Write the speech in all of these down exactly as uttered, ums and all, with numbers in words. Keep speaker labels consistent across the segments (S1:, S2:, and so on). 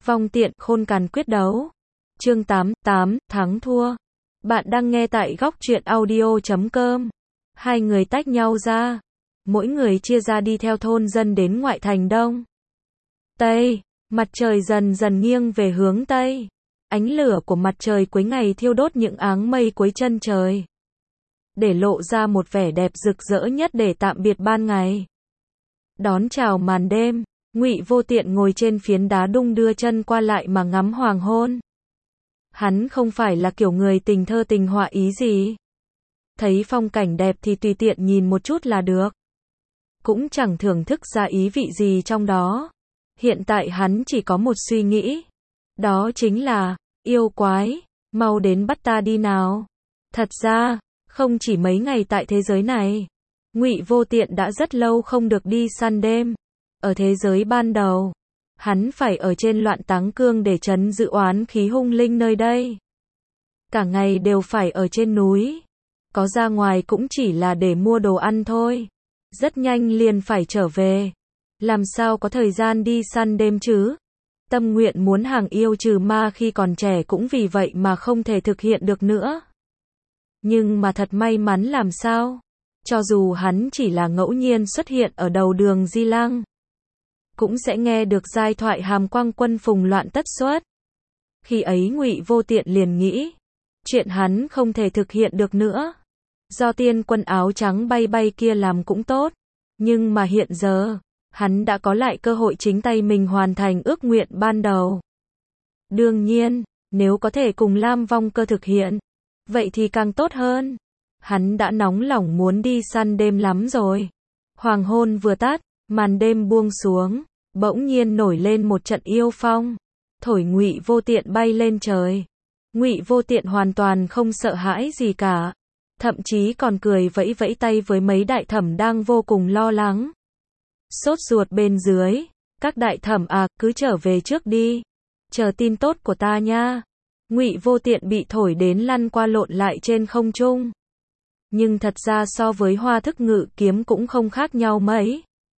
S1: Vong tiện, khôn cằn quyết đấu. Chương tám, tám, thắng thua. Bạn đang nghe tại góc truyện audio chấm com. Hai người tách nhau ra. Mỗi người chia ra đi theo thôn dân đến ngoại thành đông. Tây, mặt trời dần dần nghiêng về hướng Tây. Ánh lửa của mặt trời cuối ngày thiêu đốt những áng mây cuối chân trời, để lộ ra một vẻ đẹp rực rỡ nhất để tạm biệt ban ngày. Đón chào màn đêm, Ngụy Vô Tiện ngồi trên phiến đá đung đưa chân qua lại mà ngắm hoàng hôn. Hắn không phải là kiểu người tình thơ tình họa ý gì. Thấy phong cảnh đẹp thì tùy tiện nhìn một chút là được. Cũng chẳng thưởng thức ra ý vị gì trong đó. Hiện tại hắn chỉ có một suy nghĩ. Đó chính là, yêu quái, mau đến bắt ta đi nào. Thật ra, không chỉ mấy ngày tại thế giới này, Ngụy Vô Tiện đã rất lâu không được đi săn đêm. Ở thế giới ban đầu, hắn phải ở trên Loạn Táng Cương để trấn giữ oán khí hung linh nơi đây. Cả ngày đều phải ở trên núi. Có ra ngoài cũng chỉ là để mua đồ ăn thôi. Rất nhanh liền phải trở về. Làm sao có thời gian đi săn đêm chứ? Tâm nguyện muốn hàng yêu trừ ma khi còn trẻ cũng vì vậy mà không thể thực hiện được nữa. Nhưng mà thật may mắn làm sao? Cho dù hắn chỉ là ngẫu nhiên xuất hiện ở đầu đường Di Lăng, cũng sẽ nghe được giai thoại Hàm Quang Quân phùng loạn tất xuất. Khi ấy Ngụy Vô Tiện liền nghĩ, chuyện hắn không thể thực hiện được nữa. Do tiên quân áo trắng bay bay kia làm cũng tốt, nhưng mà hiện giờ, hắn đã có lại cơ hội chính tay mình hoàn thành ước nguyện ban đầu. Đương nhiên, nếu có thể cùng Lam Vong Cơ thực hiện, vậy thì càng tốt hơn. Hắn đã nóng lòng muốn đi săn đêm lắm rồi. Hoàng hôn vừa tắt, màn đêm buông xuống, bỗng nhiên nổi lên một trận yêu phong, thổi Ngụy Vô Tiện bay lên trời. Ngụy Vô Tiện hoàn toàn không sợ hãi gì cả, thậm chí còn cười vẫy vẫy tay với mấy đại thẩm đang vô cùng lo lắng. Sốt ruột bên dưới, các đại thẩm à, cứ trở về trước đi, chờ tin tốt của ta nha. Ngụy Vô Tiện bị thổi đến lăn qua lộn lại trên không trung. Nhưng thật ra so với Hoa Thức Ngự Kiếm cũng không khác nhau mấy.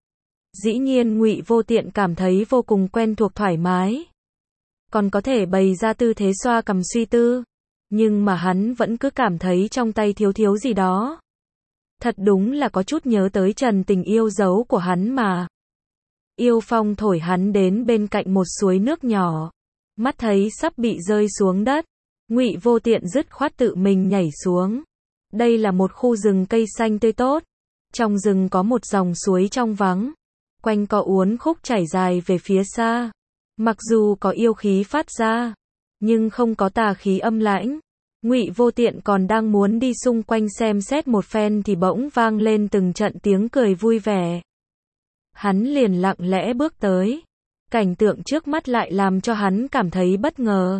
S1: Dĩ nhiên Ngụy Vô Tiện cảm thấy vô cùng quen thuộc thoải mái. Còn có thể bày ra tư thế xoa cằm suy tư. Nhưng mà hắn vẫn cứ cảm thấy trong tay thiếu thiếu gì đó. Thật đúng là có chút nhớ tới Trần Tình yêu dấu của hắn mà. Yêu phong thổi hắn đến bên cạnh một suối nước nhỏ. Mắt thấy sắp bị rơi xuống đất. Ngụy Vô Tiện dứt khoát tự mình nhảy xuống. Đây là một khu rừng cây xanh tươi tốt. Trong rừng có một dòng suối trong vắng. Quanh co uốn khúc chảy dài về phía xa. Mặc dù có yêu khí phát ra, nhưng không có tà khí âm lãnh. Ngụy Vô Tiện còn đang muốn đi xung quanh xem xét một phen thì bỗng vang lên từng trận tiếng cười vui vẻ. Hắn liền lặng lẽ bước tới. Cảnh tượng trước mắt lại làm cho hắn cảm thấy bất ngờ.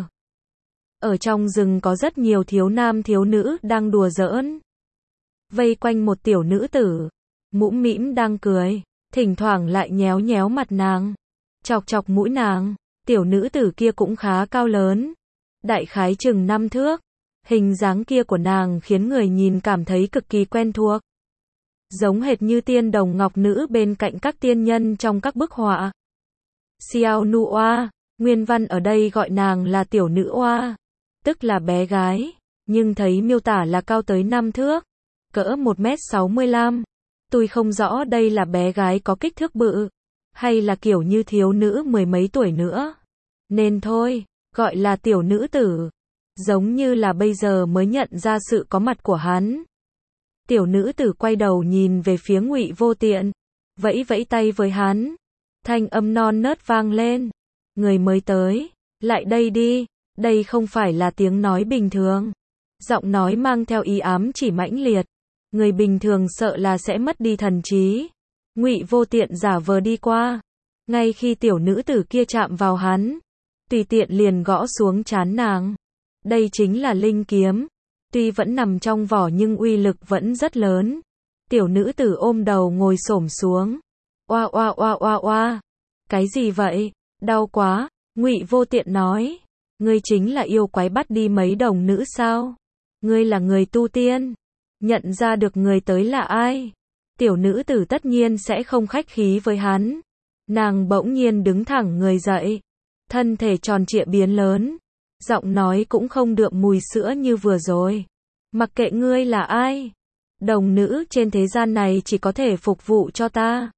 S1: Ở trong rừng có rất nhiều thiếu nam thiếu nữ đang đùa giỡn. Vây quanh một tiểu nữ tử, mũm mĩm đang cười, thỉnh thoảng lại nhéo nhéo mặt nàng, chọc chọc mũi nàng. Tiểu nữ tử kia cũng khá cao lớn, đại khái chừng năm thước. Hình dáng kia của nàng khiến người nhìn cảm thấy cực kỳ quen thuộc. Giống hệt như tiên đồng ngọc nữ bên cạnh các tiên nhân trong các bức họa. Xiao Nu Oa, nguyên văn ở đây gọi nàng là tiểu nữ oa, tức là bé gái, nhưng thấy miêu tả là cao tới năm thước, cỡ một mét sáu mươi lăm. Tôi không rõ đây là bé gái có kích thước bự, hay là kiểu như thiếu nữ mười mấy tuổi nữa. Nên thôi, gọi là tiểu nữ tử. Giống như là bây giờ mới nhận ra sự có mặt của hắn. Tiểu nữ tử quay đầu nhìn về phía Ngụy Vô Tiện, vẫy vẫy tay với hắn. Thanh âm non nớt vang lên. Người mới tới, lại đây đi. Đây không phải là tiếng nói bình thường. Giọng nói mang theo ý ám chỉ mãnh liệt. Người bình thường sợ là sẽ mất đi thần trí. Ngụy Vô Tiện giả vờ đi qua. Ngay khi tiểu nữ tử kia chạm vào hắn, tùy tiện liền gõ xuống trán nàng. Đây chính là linh kiếm. Tuy vẫn nằm trong vỏ nhưng uy lực vẫn rất lớn. Tiểu nữ tử ôm đầu ngồi xổm xuống. Oa oa oa oa oa. Cái gì vậy? Đau quá. Ngụy Vô Tiện nói. Ngươi chính là yêu quái bắt đi mấy đồng nữ sao? Ngươi là người tu tiên. Nhận ra được người tới là ai? Tiểu nữ tử tất nhiên sẽ không khách khí với hắn. Nàng bỗng nhiên đứng thẳng người dậy. thân thể tròn trịa biến lớn, giọng nói cũng không đượm mùi sữa như vừa rồi. Mặc kệ ngươi là ai, đồng nữ trên thế gian này chỉ có thể phục vụ cho ta.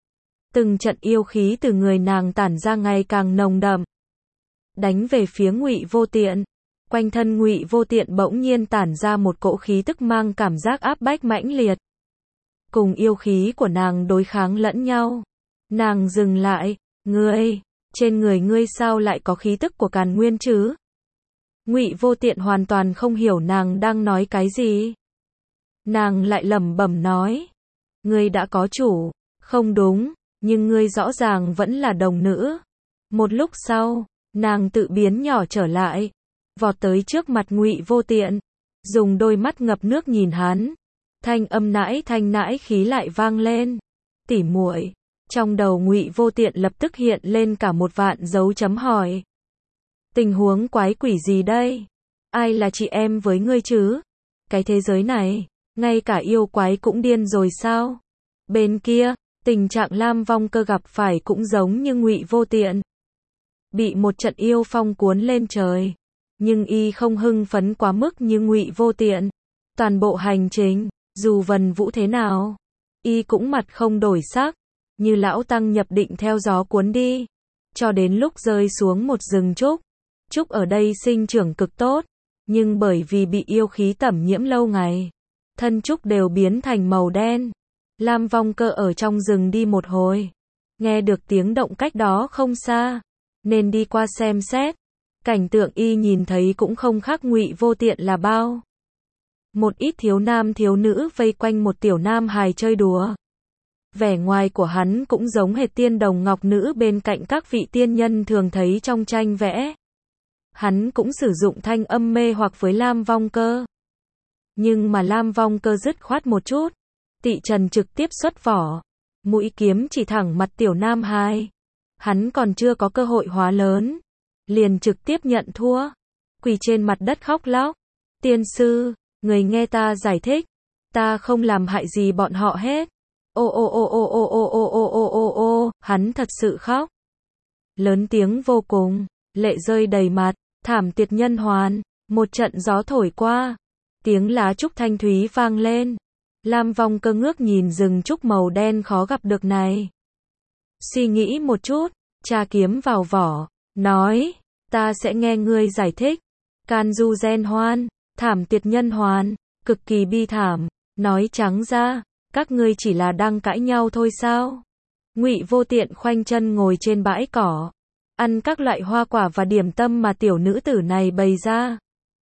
S1: Từng trận yêu khí từ người nàng tản ra ngày càng nồng đậm, đánh về phía Ngụy Vô Tiện. Quanh thân Ngụy Vô Tiện bỗng nhiên tản ra một cỗ khí tức mang cảm giác áp bách mãnh liệt, cùng yêu khí của nàng đối kháng lẫn nhau. Nàng dừng lại, ngươi, trên người ngươi sao lại có khí tức của Càn Nguyên chứ? Ngụy Vô Tiện hoàn toàn không hiểu nàng đang nói cái gì. Nàng lại lẩm bẩm nói, ngươi đã có chủ, không đúng, nhưng ngươi rõ ràng vẫn là đồng nữ. Một lúc sau, nàng tự biến nhỏ trở lại, vọt tới trước mặt Ngụy Vô Tiện, dùng đôi mắt ngập nước nhìn hắn. Thanh âm nãi thanh nãi khí lại vang lên. Tỉ muội. Trong đầu Ngụy Vô Tiện lập tức hiện lên cả một vạn dấu chấm hỏi. Tình huống quái quỷ gì đây? Ai là chị em với ngươi chứ? Cái thế giới này, ngay cả yêu quái cũng điên rồi sao? Bên kia, tình trạng Lam Vong Cơ gặp phải cũng giống như Ngụy Vô Tiện. Bị một trận yêu phong cuốn lên trời. Nhưng y không hưng phấn quá mức như Ngụy Vô Tiện. Toàn bộ hành trình, dù vần vũ thế nào, y cũng mặt không đổi sắc, như lão tăng nhập định theo gió cuốn đi, cho đến lúc rơi xuống một rừng trúc. Trúc ở đây sinh trưởng cực tốt, nhưng bởi vì bị yêu khí tẩm nhiễm lâu ngày, thân trúc đều biến thành màu đen. Lam Vong Cơ ở trong rừng đi một hồi, nghe được tiếng động cách đó không xa, nên đi qua xem xét. Cảnh tượng y nhìn thấy cũng không khác Ngụy Vô Tiện là bao. Một ít thiếu nam thiếu nữ vây quanh một tiểu nam hài chơi đùa. Vẻ ngoài của hắn cũng giống hệt tiên đồng ngọc nữ bên cạnh các vị tiên nhân thường thấy trong tranh vẽ. Hắn cũng sử dụng thanh âm mê hoặc với Lam Vong Cơ. Nhưng mà Lam Vong Cơ dứt khoát một chút. Tị trần trực tiếp xuất vỏ. Mũi kiếm chỉ thẳng mặt tiểu nam hài. Hắn còn chưa có cơ hội hóa lớn, liền trực tiếp nhận thua. Quỳ trên mặt đất khóc lóc. Tiên sư, người nghe ta giải thích. Ta không làm hại gì bọn họ hết. Ô ô ô ô ô ô ô ô ô ô ô, hắn thật sự khóc. Lớn tiếng vô cùng, lệ rơi đầy mặt, thảm tiệt nhân hoàn. Một trận gió thổi qua, tiếng lá trúc thanh thúy vang lên. Lam Vong Cơ ngước nhìn rừng trúc màu đen khó gặp được này. Suy nghĩ một chút, tra kiếm vào vỏ, nói, ta sẽ nghe ngươi giải thích. Can du gen hoan, thảm tiệt nhân hoàn, cực kỳ bi thảm, nói trắng ra, các ngươi chỉ là đang cãi nhau thôi sao? Ngụy Vô Tiện khoanh chân ngồi trên bãi cỏ, ăn các loại hoa quả và điểm tâm mà tiểu nữ tử này bày ra.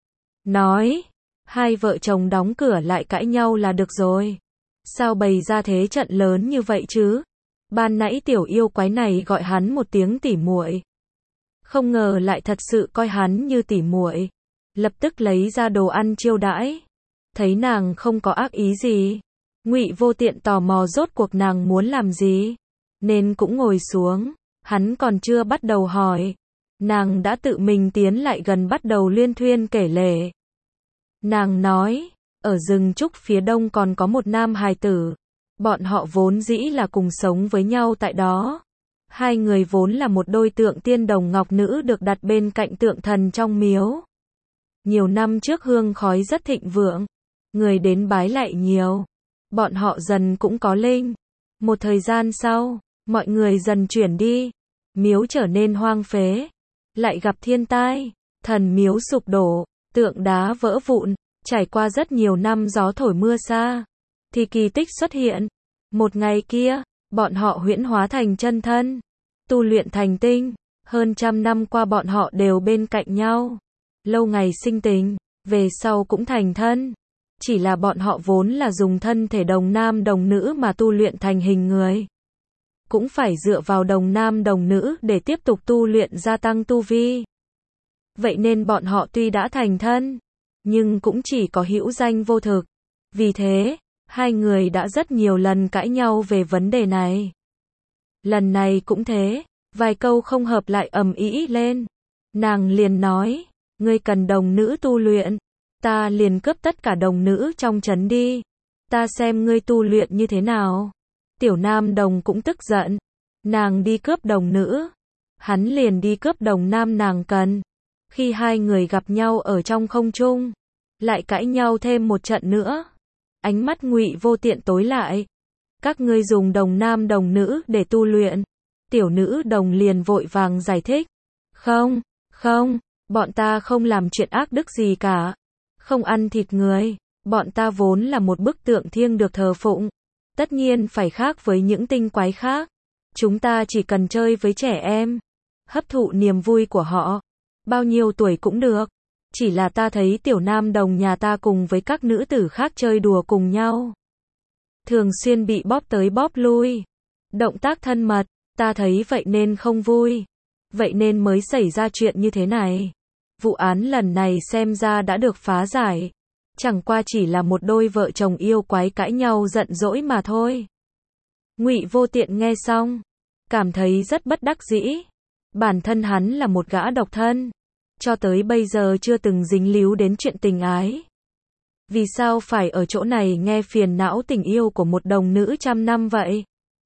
S1: Nói, hai vợ chồng đóng cửa lại cãi nhau là được rồi. Sao bày ra thế trận lớn như vậy chứ? Ban nãy tiểu yêu quái này gọi hắn một tiếng tỉ muội, không ngờ lại thật sự coi hắn như tỉ muội. Lập tức lấy ra đồ ăn chiêu đãi. Thấy nàng không có ác ý gì, Ngụy Vô Tiện tò mò rốt cuộc nàng muốn làm gì, nên cũng ngồi xuống. Hắn còn chưa bắt đầu hỏi, nàng đã tự mình tiến lại gần bắt đầu liên thuyên kể lể. Nàng nói, ở rừng trúc phía đông còn có một nam hài tử. Bọn họ vốn dĩ là cùng sống với nhau tại đó. Hai người vốn là một đôi tượng tiên đồng ngọc nữ được đặt bên cạnh tượng thần trong miếu. Nhiều năm trước hương khói rất thịnh vượng, người đến bái lại nhiều. Bọn họ dần cũng có linh. Một thời gian sau, mọi người dần chuyển đi, miếu trở nên hoang phế. Lại gặp thiên tai, thần miếu sụp đổ, tượng đá vỡ vụn. Trải qua rất nhiều năm gió thổi mưa xa, thì kỳ tích xuất hiện. Một ngày kia, bọn họ huyễn hóa thành chân thân, tu luyện thành tinh. Hơn trăm năm qua bọn họ đều bên cạnh nhau, lâu ngày sinh tình, về sau cũng thành thân. Chỉ là bọn họ vốn là dùng thân thể đồng nam đồng nữ mà tu luyện thành hình người. Cũng phải dựa vào đồng nam đồng nữ để tiếp tục tu luyện gia tăng tu vi. Vậy nên bọn họ tuy đã thành thân, nhưng cũng chỉ có hữu danh vô thực. Vì thế, hai người đã rất nhiều lần cãi nhau về vấn đề này. Lần này cũng thế, vài câu không hợp lại ầm ĩ lên. Nàng liền nói, ngươi cần đồng nữ tu luyện, ta liền cướp tất cả đồng nữ trong trấn đi. Ta xem ngươi tu luyện như thế nào. Tiểu nam đồng cũng tức giận, nàng đi cướp đồng nữ, hắn liền đi cướp đồng nam nàng cần. Khi hai người gặp nhau ở trong không trung, lại cãi nhau thêm một trận nữa. Ánh mắt Ngụy Vô Tiện tối lại. Các ngươi dùng đồng nam đồng nữ để tu luyện. Tiểu nữ đồng liền vội vàng giải thích. Không, không, bọn ta không làm chuyện ác đức gì cả. Không ăn thịt người, bọn ta vốn là một bức tượng thiêng được thờ phụng. Tất nhiên phải khác với những tinh quái khác. Chúng ta chỉ cần chơi với trẻ em, hấp thụ niềm vui của họ. Bao nhiêu tuổi cũng được. Chỉ là ta thấy tiểu nam đồng nhà ta cùng với các nữ tử khác chơi đùa cùng nhau. Thường xuyên bị bóp tới bóp lui. Động tác thân mật, ta thấy vậy nên không vui. Vậy nên mới xảy ra chuyện như thế này. Vụ án lần này xem ra đã được phá giải. Chẳng qua chỉ là một đôi vợ chồng yêu quái cãi nhau giận dỗi mà thôi. Ngụy Vô Tiện nghe xong, cảm thấy rất bất đắc dĩ. Bản thân hắn là một gã độc thân, cho tới bây giờ chưa từng dính líu đến chuyện tình ái. Vì sao phải ở chỗ này nghe phiền não tình yêu của một đồng nữ trăm năm vậy?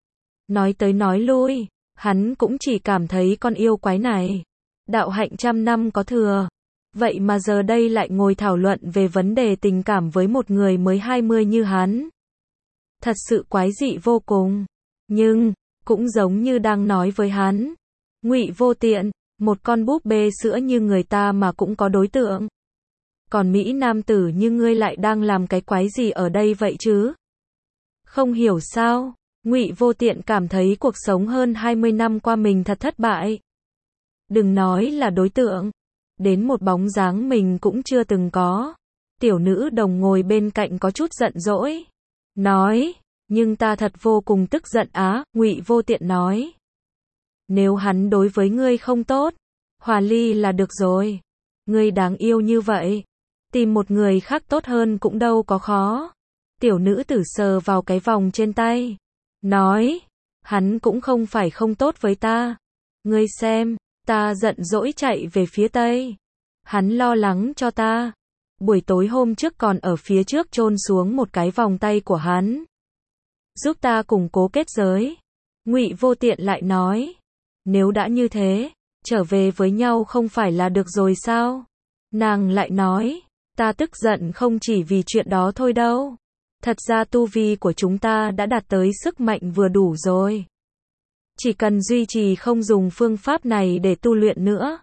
S1: Nói tới nói lui, hắn cũng chỉ cảm thấy con yêu quái này, đạo hạnh trăm năm có thừa. Vậy mà giờ đây lại ngồi thảo luận về vấn đề tình cảm với một người mới hai mươi như hắn. Thật sự quái dị vô cùng. Nhưng, cũng giống như đang nói với hắn. Ngụy Vô Tiện, một con búp bê sữa như người ta mà cũng có đối tượng. Còn Mỹ nam tử như ngươi lại đang làm cái quái gì ở đây vậy chứ? Không hiểu sao, Ngụy Vô Tiện cảm thấy cuộc sống hơn hai mươi năm qua mình thật thất bại. Đừng nói là đối tượng, đến một bóng dáng mình cũng chưa từng có. Tiểu nữ đồng ngồi bên cạnh có chút giận dỗi. Nói, nhưng ta thật vô cùng tức giận á, Ngụy Vô Tiện nói. Nếu hắn đối với ngươi không tốt, hòa ly là được rồi. Ngươi đáng yêu như vậy, tìm một người khác tốt hơn cũng đâu có khó. Tiểu nữ tử sờ vào cái vòng trên tay. Nói, hắn cũng không phải không tốt với ta. Ngươi xem, ta giận dỗi chạy về phía tây. Hắn lo lắng cho ta. Buổi tối hôm trước còn ở phía trước chôn xuống một cái vòng tay của hắn. Giúp ta củng cố kết giới. Ngụy Vô Tiện lại nói. Nếu đã như thế, trở về với nhau không phải là được rồi sao? Nàng lại nói. Ta tức giận không chỉ vì chuyện đó thôi đâu. Thật ra tu vi của chúng ta đã đạt tới sức mạnh vừa đủ rồi. Chỉ cần duy trì không dùng phương pháp này để tu luyện nữa.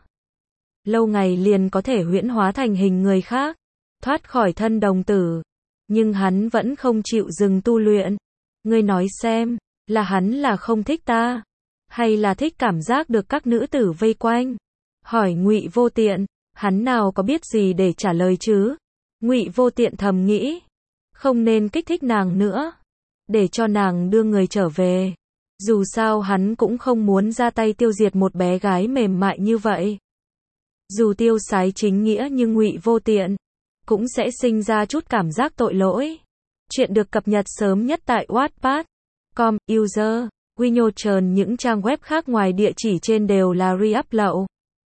S1: Lâu ngày liền có thể huyễn hóa thành hình người khác, thoát khỏi thân đồng tử. Nhưng hắn vẫn không chịu dừng tu luyện. Ngươi nói xem, là hắn là không thích ta, hay là thích cảm giác được các nữ tử vây quanh? Hỏi Ngụy Vô Tiện, hắn nào có biết gì để trả lời chứ? Ngụy Vô Tiện thầm nghĩ, không nên kích thích nàng nữa, để cho nàng đưa người trở về. Dù sao hắn cũng không muốn ra tay tiêu diệt một bé gái mềm mại như vậy. Dù tiêu sái chính nghĩa nhưng Ngụy Vô Tiện cũng sẽ sinh ra chút cảm giác tội lỗi. Chuyện được cập nhật sớm nhất tại wattpad chấm com, user, Winotron. Những trang web khác ngoài địa chỉ trên đều là re-up lậu.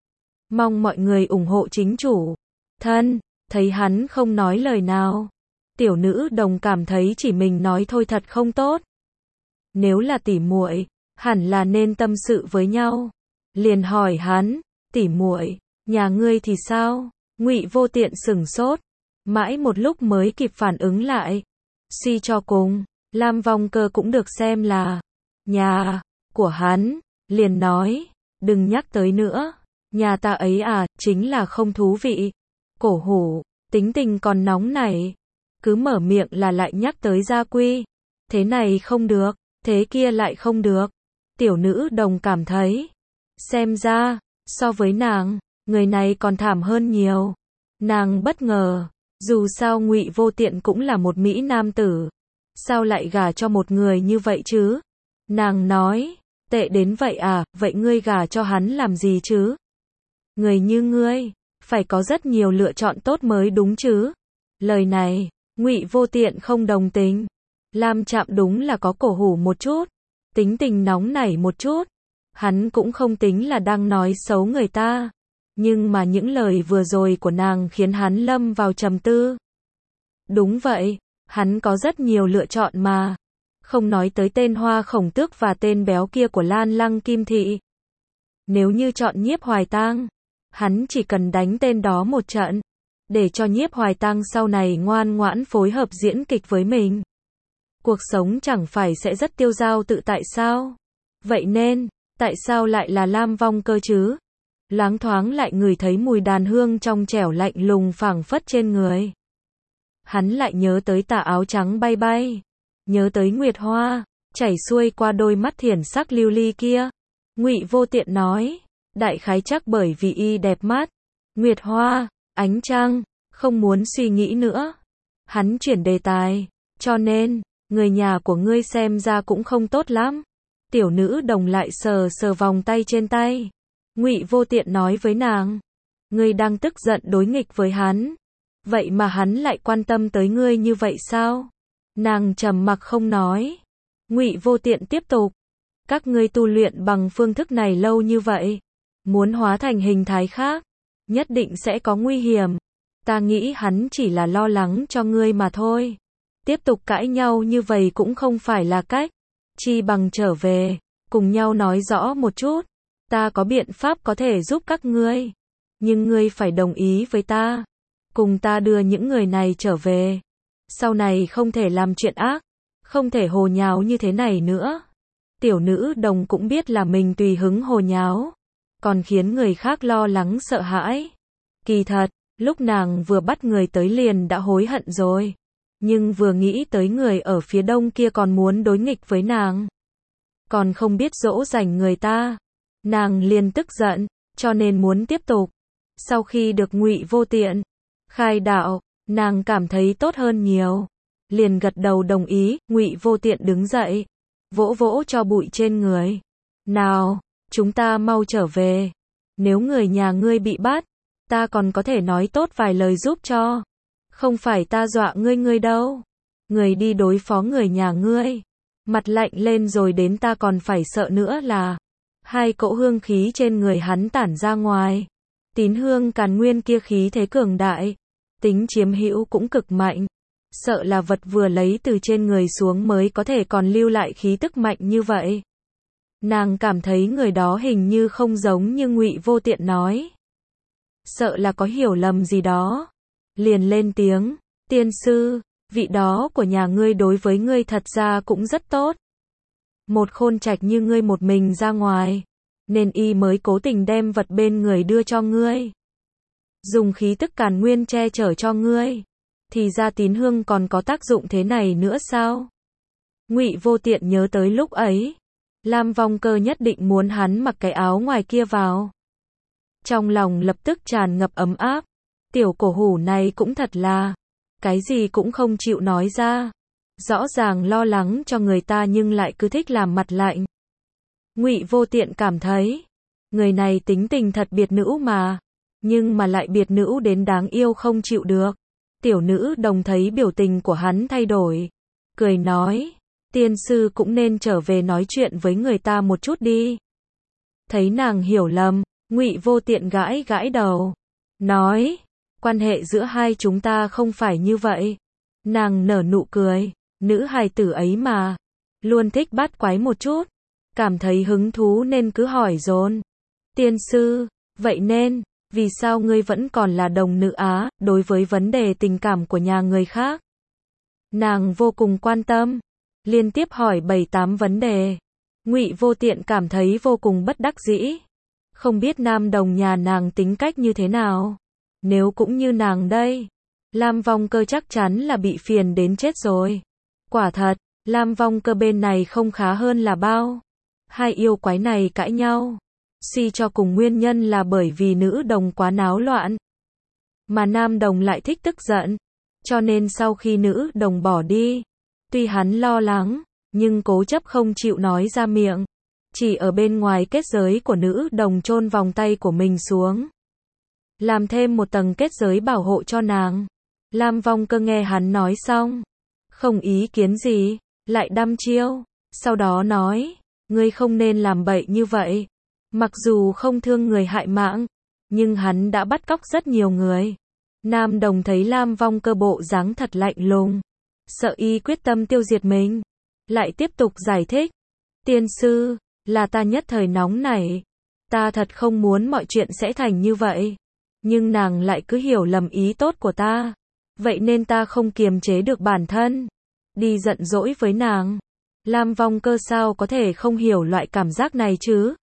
S1: Mong mọi người ủng hộ chính chủ. Thân, thấy hắn không nói lời nào. Tiểu nữ đồng cảm thấy chỉ mình nói thôi thật không tốt. Nếu là tỉ muội, hẳn là nên tâm sự với nhau. Liền hỏi hắn, tỉ muội, nhà ngươi thì sao? Ngụy Vô Tiện sửng sốt, mãi một lúc mới kịp phản ứng lại. Suy cho cùng, Lam Vong Cơ cũng được xem là nhà của hắn, liền nói, đừng nhắc tới nữa, nhà ta ấy à, chính là không thú vị. Cổ hủ, tính tình còn nóng nảy, cứ mở miệng là lại nhắc tới gia quy. Thế này không được, thế kia lại không được. Tiểu nữ đồng cảm thấy, xem ra, so với nàng, người này còn thảm hơn nhiều. Nàng bất ngờ, dù sao Ngụy Vô Tiện cũng là một Mỹ nam tử. Sao lại gả cho một người như vậy chứ? Nàng nói, tệ đến vậy à, vậy ngươi gả cho hắn làm gì chứ? Người như ngươi, phải có rất nhiều lựa chọn tốt mới đúng chứ? Lời này, Ngụy Vô Tiện không đồng tình. Lam Trạm đúng là có cổ hủ một chút, tính tình nóng nảy một chút. Hắn cũng không tính là đang nói xấu người ta. Nhưng mà những lời vừa rồi của nàng khiến hắn lâm vào trầm tư. Đúng vậy, hắn có rất nhiều lựa chọn mà. Không nói tới tên Hoa Khổng Tước và tên béo kia của Lan Lăng Kim Thị. Nếu như chọn Nhiếp Hoài Tang, hắn chỉ cần đánh tên đó một trận, để cho Nhiếp Hoài Tang sau này ngoan ngoãn phối hợp diễn kịch với mình. Cuộc sống chẳng phải sẽ rất tiêu dao tự tại sao? Vậy nên, tại sao lại là Lam Vong Cơ chứ? Loáng thoáng lại ngửi thấy mùi đàn hương trong trẻo lạnh lùng phảng phất trên người. Hắn lại nhớ tới tà áo trắng bay bay, nhớ tới Nguyệt Hoa chảy xuôi qua đôi mắt thiển sắc lưu ly kia. Ngụy Vô Tiện nói, đại khái chắc bởi vì y đẹp mắt. Nguyệt Hoa, ánh trăng, không muốn suy nghĩ nữa. Hắn chuyển đề tài, cho nên, người nhà của ngươi xem ra cũng không tốt lắm. Tiểu nữ đồng lại sờ sờ vòng tay trên tay. Ngụy Vô Tiện nói với nàng, ngươi đang tức giận đối nghịch với hắn. Vậy mà hắn lại quan tâm tới ngươi như vậy sao? Nàng trầm mặc không nói. Ngụy Vô Tiện tiếp tục, các ngươi tu luyện bằng phương thức này lâu như vậy, muốn hóa thành hình thái khác, nhất định sẽ có nguy hiểm. Ta nghĩ hắn chỉ là lo lắng cho ngươi mà thôi. Tiếp tục cãi nhau như vậy cũng không phải là cách. Chi bằng trở về, cùng nhau nói rõ một chút. Ta có biện pháp có thể giúp các ngươi. Nhưng ngươi phải đồng ý với ta. Cùng ta đưa những người này trở về. Sau này không thể làm chuyện ác. Không thể hồ nháo như thế này nữa. Tiểu nữ đồng cũng biết là mình tùy hứng hồ nháo. Còn khiến người khác lo lắng sợ hãi. Kỳ thật, lúc nàng vừa bắt người tới liền đã hối hận rồi. Nhưng vừa nghĩ tới người ở phía đông kia còn muốn đối nghịch với nàng. Còn không biết dỗ dành người ta. Nàng liền tức giận, cho nên muốn tiếp tục. Sau khi được Ngụy Vô Tiện khai đạo, nàng cảm thấy tốt hơn nhiều. Liền gật đầu đồng ý. Ngụy Vô Tiện đứng dậy, vỗ vỗ cho bụi trên người. Nào, chúng ta mau trở về. Nếu người nhà ngươi bị bắt, ta còn có thể nói tốt vài lời giúp cho. Không phải ta dọa ngươi ngươi đâu. Người đi đối phó người nhà ngươi. Mặt lạnh lên rồi đến ta còn phải sợ nữa là. Hai cỗ hương khí trên người hắn tản ra ngoài. Tín hương càn nguyên kia khí thế cường đại. Tính chiếm hữu cũng cực mạnh. Sợ là vật vừa lấy từ trên người xuống mới có thể còn lưu lại khí tức mạnh như vậy. Nàng cảm thấy người đó hình như không giống như Ngụy Vô Tiện nói. Sợ là có hiểu lầm gì đó. Liền lên tiếng, tiên sư, vị đó của nhà ngươi đối với ngươi thật ra cũng rất tốt. Một khôn trạch như ngươi một mình ra ngoài, nên y mới cố tình đem vật bên người đưa cho ngươi. Dùng khí tức càn nguyên che chở cho ngươi. Thì ra tín hương còn có tác dụng thế này nữa sao? Ngụy Vô Tiện nhớ tới lúc ấy, Lam Vong Cơ nhất định muốn hắn mặc cái áo ngoài kia vào. Trong lòng lập tức tràn ngập ấm áp. Tiểu cổ hủ này cũng thật là, cái gì cũng không chịu nói ra. Rõ ràng lo lắng cho người ta nhưng lại cứ thích làm mặt lạnh. Ngụy Vô Tiện cảm thấy, người này tính tình thật biệt nữ mà, nhưng mà lại biệt nữ đến đáng yêu không chịu được. Tiểu nữ đồng thấy biểu tình của hắn thay đổi, cười nói, tiên sư cũng nên trở về nói chuyện với người ta một chút đi. Thấy nàng hiểu lầm, Ngụy Vô Tiện gãi gãi đầu, nói, quan hệ giữa hai chúng ta không phải như vậy. Nàng nở nụ cười, nữ hài tử ấy mà, luôn thích bắt quái một chút, cảm thấy hứng thú nên cứ hỏi dồn. Tiên sư, vậy nên, vì sao ngươi vẫn còn là đồng nữ á, đối với vấn đề tình cảm của nhà người khác? Nàng vô cùng quan tâm, liên tiếp hỏi bảy tám vấn đề. Ngụy Vô Tiện cảm thấy vô cùng bất đắc dĩ. Không biết nam đồng nhà nàng tính cách như thế nào. Nếu cũng như nàng đây, Lam Vong Cơ chắc chắn là bị phiền đến chết rồi. Quả thật, Lam Vong Cơ bên này không khá hơn là bao. Hai yêu quái này cãi nhau. Suy cho cùng nguyên nhân là bởi vì nữ đồng quá náo loạn. Mà nam đồng lại thích tức giận. Cho nên sau khi nữ đồng bỏ đi, tuy hắn lo lắng, nhưng cố chấp không chịu nói ra miệng. Chỉ ở bên ngoài kết giới của nữ đồng chôn vòng tay của mình xuống. Làm thêm một tầng kết giới bảo hộ cho nàng. Lam Vong Cơ nghe hắn nói xong, không ý kiến gì, lại đăm chiêu. Sau đó nói, ngươi không nên làm bậy như vậy. Mặc dù không thương người hại mạng, nhưng hắn đã bắt cóc rất nhiều người. Nam đồng thấy Lam Vong Cơ bộ dáng thật lạnh lùng, sợ y quyết tâm tiêu diệt mình. Lại tiếp tục giải thích, tiên sư, là ta nhất thời nóng nảy. Ta thật không muốn mọi chuyện sẽ thành như vậy. Nhưng nàng lại cứ hiểu lầm ý tốt của ta. Vậy nên ta không kiềm chế được bản thân. Đi giận dỗi với nàng. Lam Vong Cơ sao có thể không hiểu loại cảm giác này chứ?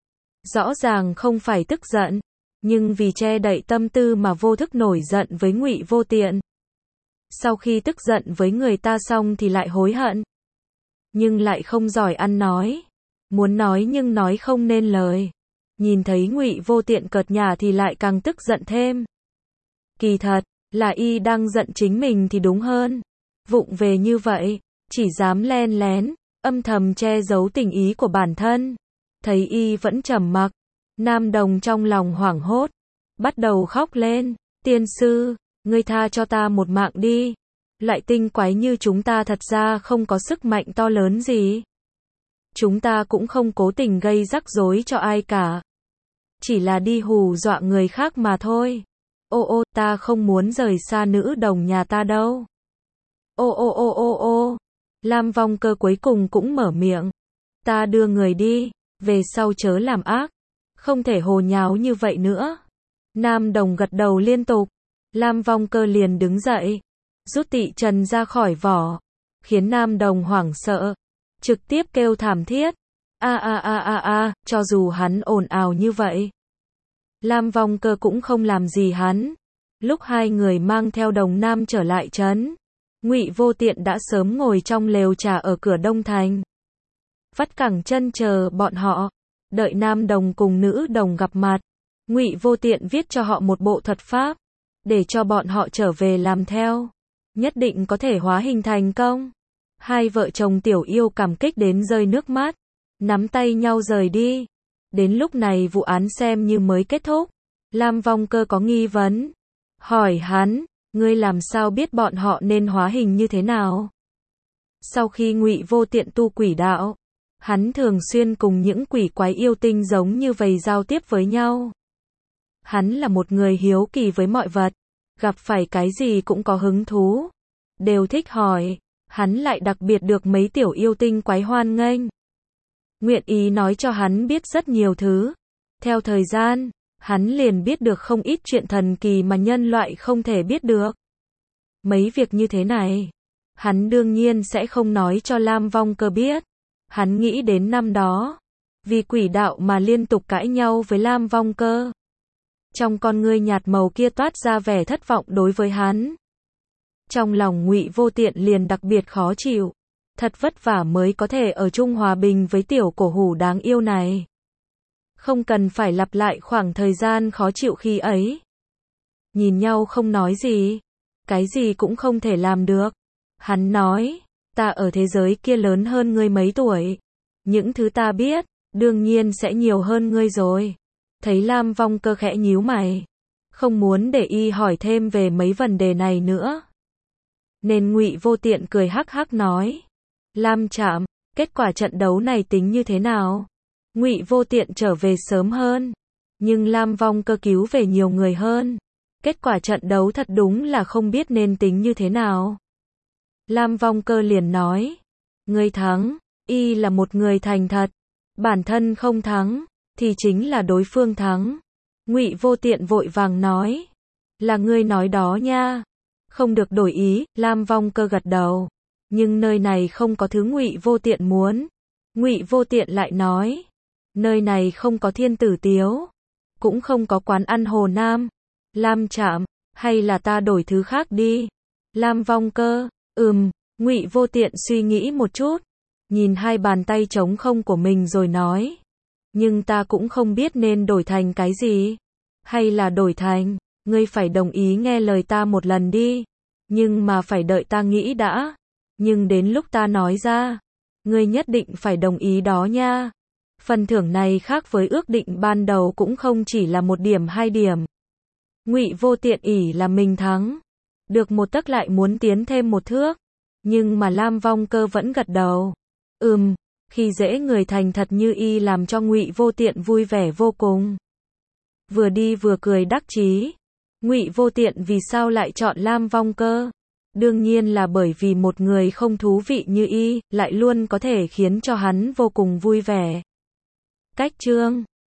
S1: Rõ ràng không phải tức giận. Nhưng vì che đậy tâm tư mà vô thức nổi giận với Ngụy Vô Tiện. Sau khi tức giận với người ta xong thì lại hối hận. Nhưng lại không giỏi ăn nói. Muốn nói nhưng nói không nên lời. Nhìn thấy Ngụy Vô Tiện cợt nhả thì lại càng tức giận thêm. Kỳ thật, là y đang giận chính mình thì đúng hơn. Vụng về như vậy, chỉ dám len lén, âm thầm che giấu tình ý của bản thân. Thấy y vẫn trầm mặc, Nam Đồng trong lòng hoảng hốt, bắt đầu khóc lên. Tiên sư, ngươi tha cho ta một mạng đi. Loại tinh quái như chúng ta thật ra không có sức mạnh to lớn gì. Chúng ta cũng không cố tình gây rắc rối cho ai cả. Chỉ là đi hù dọa người khác mà thôi. Ô ô, ta không muốn rời xa nữ đồng nhà ta đâu. Ô ô ô ô ô. Lam Vong Cơ cuối cùng cũng mở miệng. Ta đưa người đi, về sau chớ làm ác. Không thể hồ nháo như vậy nữa. Nam Đồng gật đầu liên tục. Lam Vong Cơ liền đứng dậy, rút tị trần ra khỏi vỏ, khiến Nam Đồng hoảng sợ, trực tiếp kêu thảm thiết. A a a a a, cho dù hắn ồn ào như vậy, Lam Vong Cơ cũng không làm gì hắn. Lúc hai người mang theo Đồng Nam trở lại trấn, Ngụy Vô Tiện đã sớm ngồi trong lều trà ở cửa Đông Thành. Vắt cẳng chân chờ bọn họ, đợi Nam Đồng cùng nữ đồng gặp mặt. Ngụy Vô Tiện viết cho họ một bộ thuật pháp, để cho bọn họ trở về làm theo. Nhất định có thể hóa hình thành công. Hai vợ chồng Tiểu Yêu cảm kích đến rơi nước mắt, nắm tay nhau rời đi. Đến lúc này vụ án xem như mới kết thúc. Lam Vong Cơ có nghi vấn, hỏi hắn, ngươi làm sao biết bọn họ nên hóa hình như thế nào? Sau khi Ngụy Vô Tiện tu quỷ đạo, hắn thường xuyên cùng những quỷ quái yêu tinh giống như vầy giao tiếp với nhau. Hắn là một người hiếu kỳ với mọi vật, gặp phải cái gì cũng có hứng thú, đều thích hỏi. Hắn lại đặc biệt được mấy tiểu yêu tinh quái hoan nghênh, nguyện ý nói cho hắn biết rất nhiều thứ. Theo thời gian, hắn liền biết được không ít chuyện thần kỳ mà nhân loại không thể biết được. Mấy việc như thế này, hắn đương nhiên sẽ không nói cho Lam Vong Cơ biết. Hắn nghĩ đến năm đó, vì quỷ đạo mà liên tục cãi nhau với Lam Vong Cơ. Trong con ngươi nhạt màu kia toát ra vẻ thất vọng đối với hắn. Trong lòng Ngụy Vô Tiện liền đặc biệt khó chịu. Thật vất vả mới có thể ở chung hòa bình với tiểu cổ hủ đáng yêu này. Không cần phải lặp lại khoảng thời gian khó chịu khi ấy. Nhìn nhau không nói gì. Cái gì cũng không thể làm được. Hắn nói, ta ở thế giới kia lớn hơn ngươi mấy tuổi. Những thứ ta biết, đương nhiên sẽ nhiều hơn ngươi rồi. Thấy Lam Vong Cơ khẽ nhíu mày, không muốn để y hỏi thêm về mấy vấn đề này nữa. Nên Ngụy Vô Tiện cười hắc hắc nói, Lam Trạm, kết quả trận đấu này tính như thế nào? Ngụy Vô Tiện trở về sớm hơn, nhưng Lam Vong Cơ cứu về nhiều người hơn. Kết quả trận đấu thật đúng là không biết nên tính như thế nào. Lam Vong Cơ liền nói, ngươi thắng, y là một người thành thật, bản thân không thắng, thì chính là đối phương thắng. Ngụy Vô Tiện vội vàng nói, là ngươi nói đó nha, không được đổi ý. Lam Vong Cơ gật đầu, nhưng nơi này không có thứ Ngụy Vô Tiện muốn. Ngụy Vô Tiện lại nói, nơi này không có Thiên Tử Tiếu, cũng không có quán ăn Hồ Nam. Lam Trạm, hay là ta đổi thứ khác đi? Lam Vong Cơ, ừm. Ngụy Vô Tiện suy nghĩ một chút, nhìn hai bàn tay trống không của mình rồi nói, nhưng ta cũng không biết nên đổi thành cái gì. Hay là đổi thành, ngươi phải đồng ý nghe lời ta một lần đi, nhưng mà phải đợi ta nghĩ đã. Nhưng đến lúc ta nói ra, ngươi nhất định phải đồng ý đó nha. Phần thưởng này khác với ước định ban đầu cũng không chỉ là một điểm hai điểm. Ngụy Vô Tiện ỷ là mình thắng, được một tấc lại muốn tiến thêm một thước. Nhưng mà Lam Vong Cơ vẫn gật đầu. Ừm, khi dễ người thành thật như y làm cho Ngụy Vô Tiện vui vẻ vô cùng. Vừa đi vừa cười đắc chí. Ngụy Vô Tiện vì sao lại chọn Lam Vong Cơ? Đương nhiên là bởi vì một người không thú vị như y, lại luôn có thể khiến cho hắn vô cùng vui vẻ. Cách chương